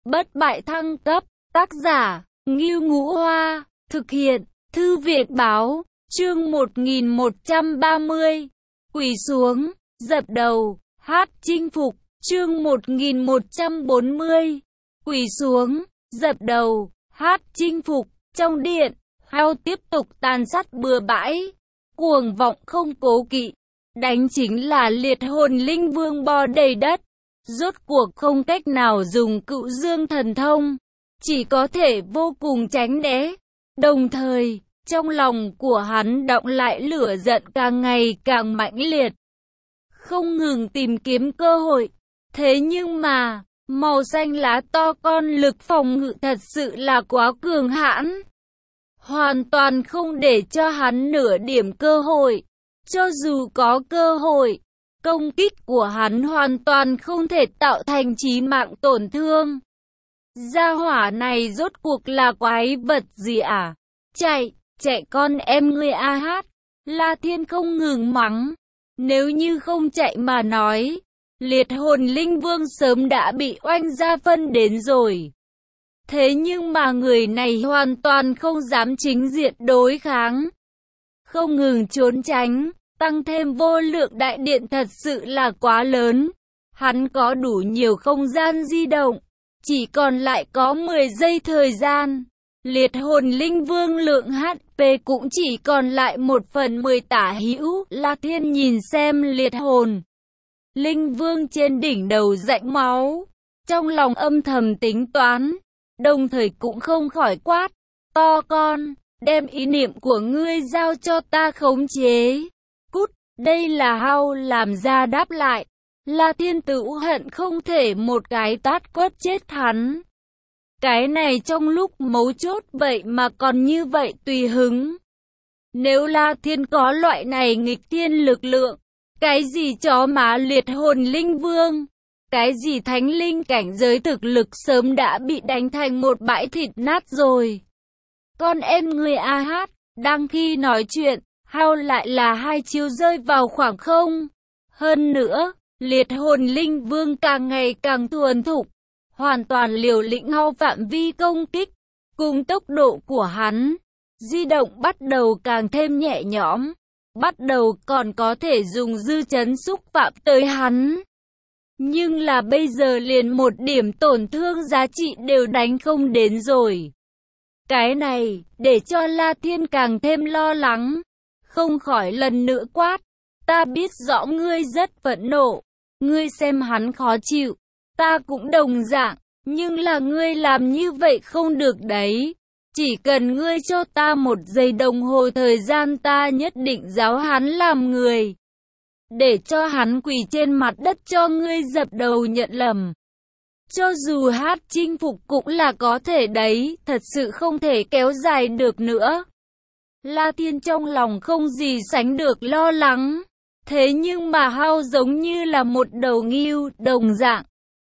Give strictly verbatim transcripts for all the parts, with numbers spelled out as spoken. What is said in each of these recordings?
bất bại thăng cấp, tác giả, Ngưu Ngũ Hoa, thực hiện, Thư viện Báo, chương một nghìn một trăm ba mươi, quỳ xuống, dập đầu, hát chinh phục, chương một nghìn một trăm bốn mươi, quỳ xuống, dập đầu, hát chinh phục, trong điện, Hao tiếp tục tàn sát bừa bãi, cuồng vọng không cố kỵ, đánh chính là liệt hồn linh vương bò đầy đất, rốt cuộc không cách nào dùng cựu dương thần thông, chỉ có thể vô cùng tránh né, đồng thời, trong lòng của hắn đọng lại lửa giận càng ngày càng mãnh liệt, không ngừng tìm kiếm cơ hội, thế nhưng mà, màu xanh lá to con lực phòng ngự thật sự là quá cường hãn, hoàn toàn không để cho hắn nửa điểm cơ hội, cho dù có cơ hội, công kích của hắn hoàn toàn không thể tạo thành chí mạng tổn thương. Gia hỏa này rốt cuộc là quái vật gì à? Chạy, chạy con em ngươi a hát. La Thiên không ngừng mắng. Nếu như không chạy mà nói, liệt hồn linh vương sớm đã bị oanh ra phân đến rồi. Thế nhưng mà người này hoàn toàn không dám chính diện đối kháng. Không ngừng trốn tránh, tăng thêm vô lượng đại điện thật sự là quá lớn. Hắn có đủ nhiều không gian di động, chỉ còn lại có mười giây thời gian. Liệt hồn linh vương lượng hát pê cũng chỉ còn lại một phần mười tả hữu. La Thiên nhìn xem liệt hồn linh vương trên đỉnh đầu rãnh máu, trong lòng âm thầm tính toán, đồng thời cũng không khỏi quát, to con, đem ý niệm của ngươi giao cho ta khống chế. Cút, đây là Hao làm ra đáp lại. La Thiên tự hận không thể một cái tát quất chết hắn. Cái này trong lúc mấu chốt vậy mà còn như vậy tùy hứng. Nếu La Thiên có loại này nghịch thiên lực lượng, cái gì chó má liệt hồn linh vương, cái gì thánh linh cảnh giới thực lực sớm đã bị đánh thành một bãi thịt nát rồi. Con em người a hát, đang khi nói chuyện, Hao lại là hai chiêu rơi vào khoảng không. Hơn nữa, liệt hồn linh vương càng ngày càng thuần thục, hoàn toàn liều lĩnh Hao phạm vi công kích, cùng tốc độ của hắn, di động bắt đầu càng thêm nhẹ nhõm, bắt đầu còn có thể dùng dư chấn xúc phạm tới hắn. Nhưng là bây giờ liền một điểm tổn thương giá trị đều đánh không đến rồi. Cái này, để cho La Thiên càng thêm lo lắng, không khỏi lần nữa quát, ta biết rõ ngươi rất phẫn nộ, ngươi xem hắn khó chịu, ta cũng đồng dạng, nhưng là ngươi làm như vậy không được đấy. Chỉ cần ngươi cho ta một giây đồng hồ thời gian, ta nhất định giáo hắn làm người. Để cho hắn quỳ trên mặt đất cho ngươi dập đầu nhận lầm. Cho dù hát chinh phục cũng là có thể đấy, thật sự không thể kéo dài được nữa. La Thiên trong lòng không gì sánh được lo lắng. Thế nhưng mà Hao giống như là một đầu ngưu đồng dạng.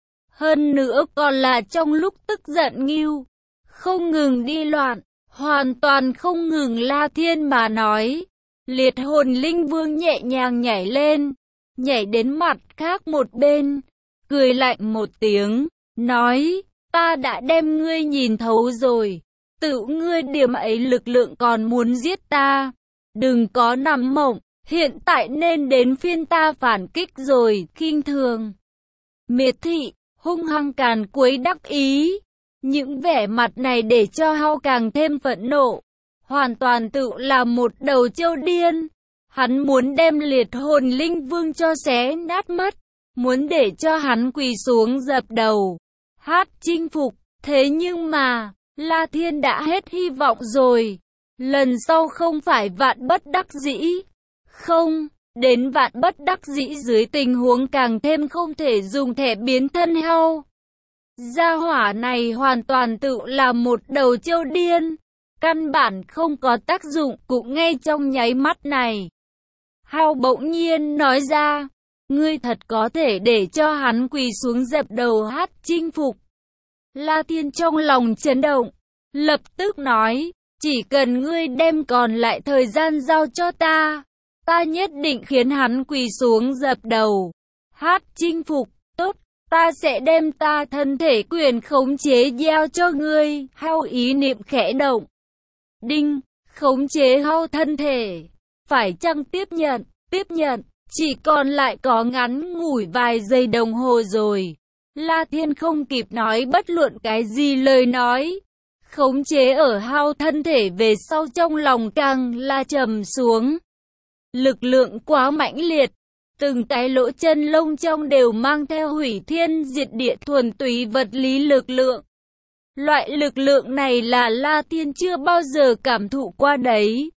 Hơn nữa còn là trong lúc tức giận ngưu, không ngừng đi loạn, hoàn toàn không ngừng. La Thiên mà nói. Liệt hồn linh vương nhẹ nhàng nhảy lên, nhảy đến mặt khác một bên, cười lạnh một tiếng, nói, ta đã đem ngươi nhìn thấu rồi, tự ngươi điểm ấy lực lượng còn muốn giết ta, đừng có nằm mộng, hiện tại nên đến phiên ta phản kích rồi. Khinh thường, miệt thị, hung hăng càn quấy đắc ý, những vẻ mặt này để cho Hao càng thêm phẫn nộ. Hoàn toàn tự là một đầu trâu điên. Hắn muốn đem liệt hồn linh vương cho xé nát mất. Muốn để cho hắn quỳ xuống dập đầu. Hát chinh phục. Thế nhưng mà, La Thiên đã hết hy vọng rồi. Lần sau không phải vạn bất đắc dĩ. Không, đến vạn bất đắc dĩ dưới tình huống càng thêm không thể dùng thẻ biến thân Hao. Gia hỏa này hoàn toàn tự là một đầu trâu điên. Căn bản không có tác dụng. Cũng ngay trong nháy mắt này, Hao bỗng nhiên nói ra, ngươi thật có thể để cho hắn quỳ xuống dập đầu hát chinh phục. La Thiên trong lòng chấn động, lập tức nói, chỉ cần ngươi đem còn lại thời gian giao cho ta, ta nhất định khiến hắn quỳ xuống dập đầu hát chinh phục. Tốt, ta sẽ đem ta thân thể quyền khống chế gieo cho ngươi. Hao ý niệm khẽ động. Đinh, khống chế hao thân thể. Phải chăng tiếp nhận, tiếp nhận, chỉ còn lại có ngắn ngủi vài giây đồng hồ rồi. La Thiên không kịp nói bất luận cái gì lời nói. Khống chế ở hao thân thể về sau trong lòng càng là trầm xuống. Lực lượng quá mãnh liệt. Từng cái lỗ chân lông trong đều mang theo hủy thiên diệt địa thuần túy vật lý lực lượng. Loại lực lượng này là La Thiên chưa bao giờ cảm thụ qua đấy.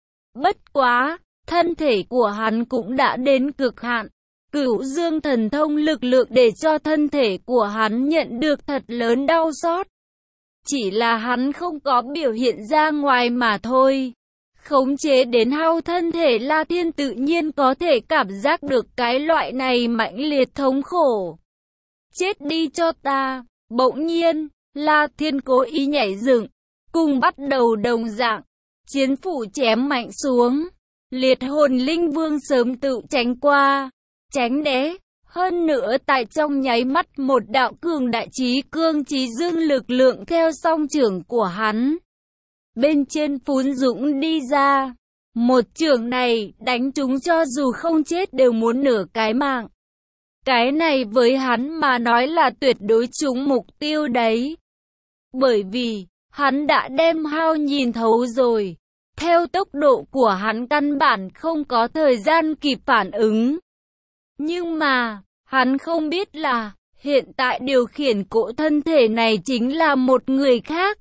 Bất quá, thân thể của hắn cũng đã đến cực hạn. Cửu dương thần thông lực lượng để cho thân thể của hắn nhận được thật lớn đau xót. Chỉ là hắn không có biểu hiện ra ngoài mà thôi. Khống chế đến hao thân thể, La Thiên tự nhiên có thể cảm giác được cái loại này mãnh liệt thống khổ. Chết đi cho ta. Bỗng nhiên, La Thiên cố ý nhảy dựng, cùng bắt đầu đồng dạng. Chiến phủ chém mạnh xuống. Liệt hồn linh vương sớm tự tránh qua, tránh né. Hơn nữa tại trong nháy mắt một đạo cường đại chí cương chí dương lực lượng theo song trưởng của hắn. Bên trên phún dũng đi ra. Một chưởng này đánh chúng cho dù không chết đều muốn nửa cái mạng. Cái này với hắn mà nói là tuyệt đối trúng mục tiêu đấy. Bởi vì, hắn đã đem hao nhìn thấu rồi. Theo tốc độ của hắn căn bản không có thời gian kịp phản ứng. Nhưng mà, hắn không biết là, hiện tại điều khiển cỗ thân thể này chính là một người khác.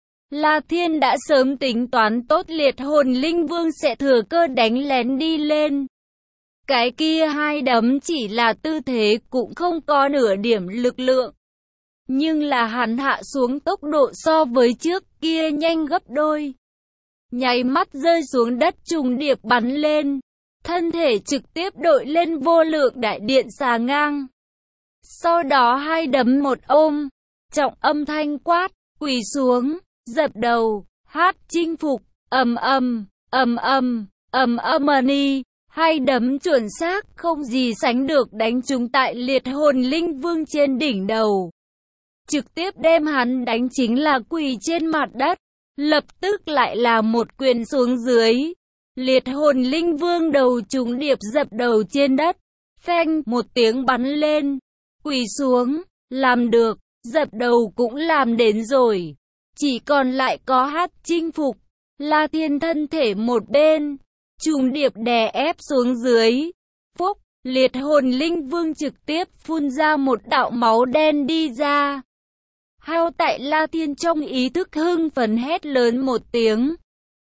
La Thiên đã sớm tính toán tốt liệt hồn linh vương sẽ thừa cơ đánh lén đi lên. Cái kia hai đấm chỉ là tư thế cũng không có nửa điểm lực lượng. Nhưng là hắn hạ xuống tốc độ so với trước kia nhanh gấp đôi. Nháy mắt rơi xuống đất trùng điệp bắn lên. Thân thể trực tiếp đội lên vô lượng đại điện xà ngang. Sau đó hai đấm một ôm. Trọng âm thanh quát, quỳ xuống, dập đầu, hát chinh phục, ầm ầm, ầm ầm, ầm ầm ni. Hai đấm chuẩn xác không gì sánh được đánh trúng tại liệt hồn linh vương trên đỉnh đầu. Trực tiếp đem hắn đánh chính là quỳ trên mặt đất. Lập tức lại là một quyền xuống dưới. Liệt hồn linh vương đầu trúng điệp dập đầu trên đất. Phanh một tiếng bắn lên. Quỳ xuống, làm được, dập đầu cũng làm đến rồi. Chỉ còn lại có hát chinh phục. La Thiên thân thể một bên, trùng điệp đè ép xuống dưới. Phúc, liệt hồn linh vương trực tiếp phun ra một đạo máu đen đi ra. Hao tại La Thiên trong ý thức hưng phấn hét lớn một tiếng.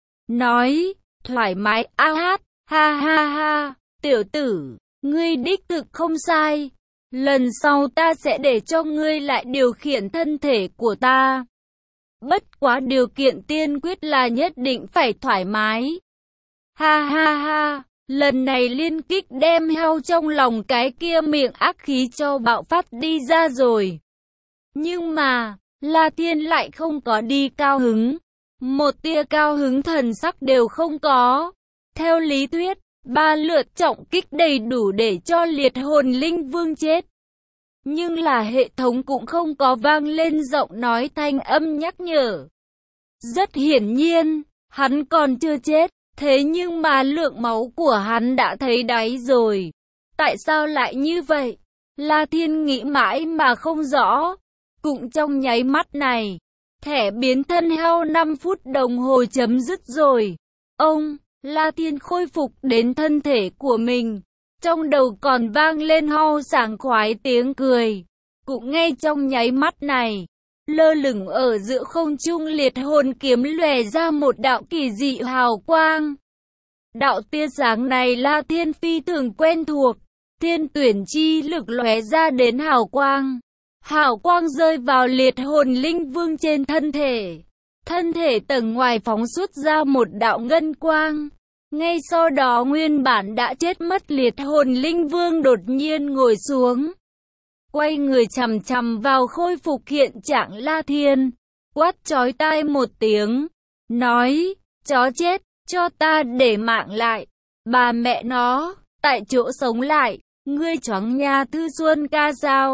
Nói, thoải mái, a hát, ha ha ha, tiểu tử, ngươi đích thực không sai. Lần sau ta sẽ để cho ngươi lại điều khiển thân thể của ta. Bất quá điều kiện tiên quyết là nhất định phải thoải mái. Ha ha ha, lần này liên kích đem hao trong lòng cái kia miệng ác khí cho bạo phát đi ra rồi. Nhưng mà, La Thiên lại không có đi cao hứng. Một tia cao hứng thần sắc đều không có. Theo lý thuyết, ba lượt trọng kích đầy đủ để cho liệt hồn linh vương chết. Nhưng là hệ thống cũng không có vang lên giọng nói thanh âm nhắc nhở. Rất hiển nhiên, hắn còn chưa chết. Thế nhưng mà lượng máu của hắn đã thấy đáy rồi. Tại sao lại như vậy? La Thiên nghĩ mãi mà không rõ. Cũng trong nháy mắt này, thẻ biến thân hao năm phút đồng hồ chấm dứt rồi. Ông, La Thiên khôi phục đến thân thể của mình. Trong đầu còn vang lên ho sảng khoái tiếng cười. Cũng ngay trong nháy mắt này, lơ lửng ở giữa không trung liệt hồn kiếm lòe ra một đạo kỳ dị hào quang. Đạo tia sáng này La Thiên phi thường quen thuộc. Thiên tuyển chi lực lóe ra đến hào quang. Hào quang rơi vào liệt hồn linh vương trên thân thể. Thân thể tầng ngoài phóng xuất ra một đạo ngân quang. Ngay sau đó nguyên bản đã chết mất liệt hồn linh vương đột nhiên ngồi xuống. Quay người chằm chằm vào khôi phục hiện trạng La Thiên. Quát chói tai một tiếng. Nói, chó chết, cho ta để mạng lại. Bà mẹ nó, tại chỗ sống lại, ngươi choáng nha Thư Xuân ca sao?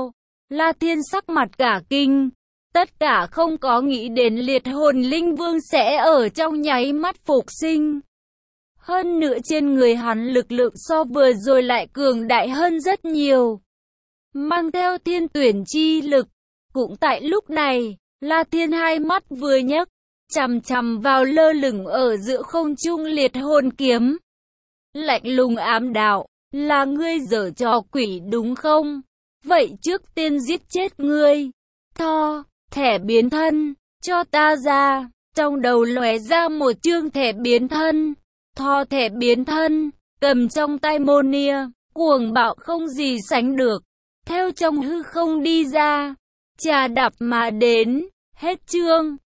La Thiên sắc mặt cả kinh. Tất cả không có nghĩ đến liệt hồn linh vương sẽ ở trong nháy mắt phục sinh. Hơn nữa trên người hắn lực lượng so vừa rồi lại cường đại hơn rất nhiều. Mang theo thiên tuyển chi lực. Cũng tại lúc này, La Thiên hai mắt vừa nhấc, chằm chằm vào lơ lửng ở giữa không trung liệt hồn kiếm. Lạnh lùng ám đạo, là ngươi giở trò quỷ đúng không? Vậy trước tiên giết chết ngươi. Tho, thẻ biến thân, cho ta ra. Trong đầu lóe ra một chương thẻ biến thân. Tho thẻ biến thân, cầm trong tay môn nia, cuồng bạo không gì sánh được. Theo trong hư không đi ra, trà đạp mà đến, hết chương.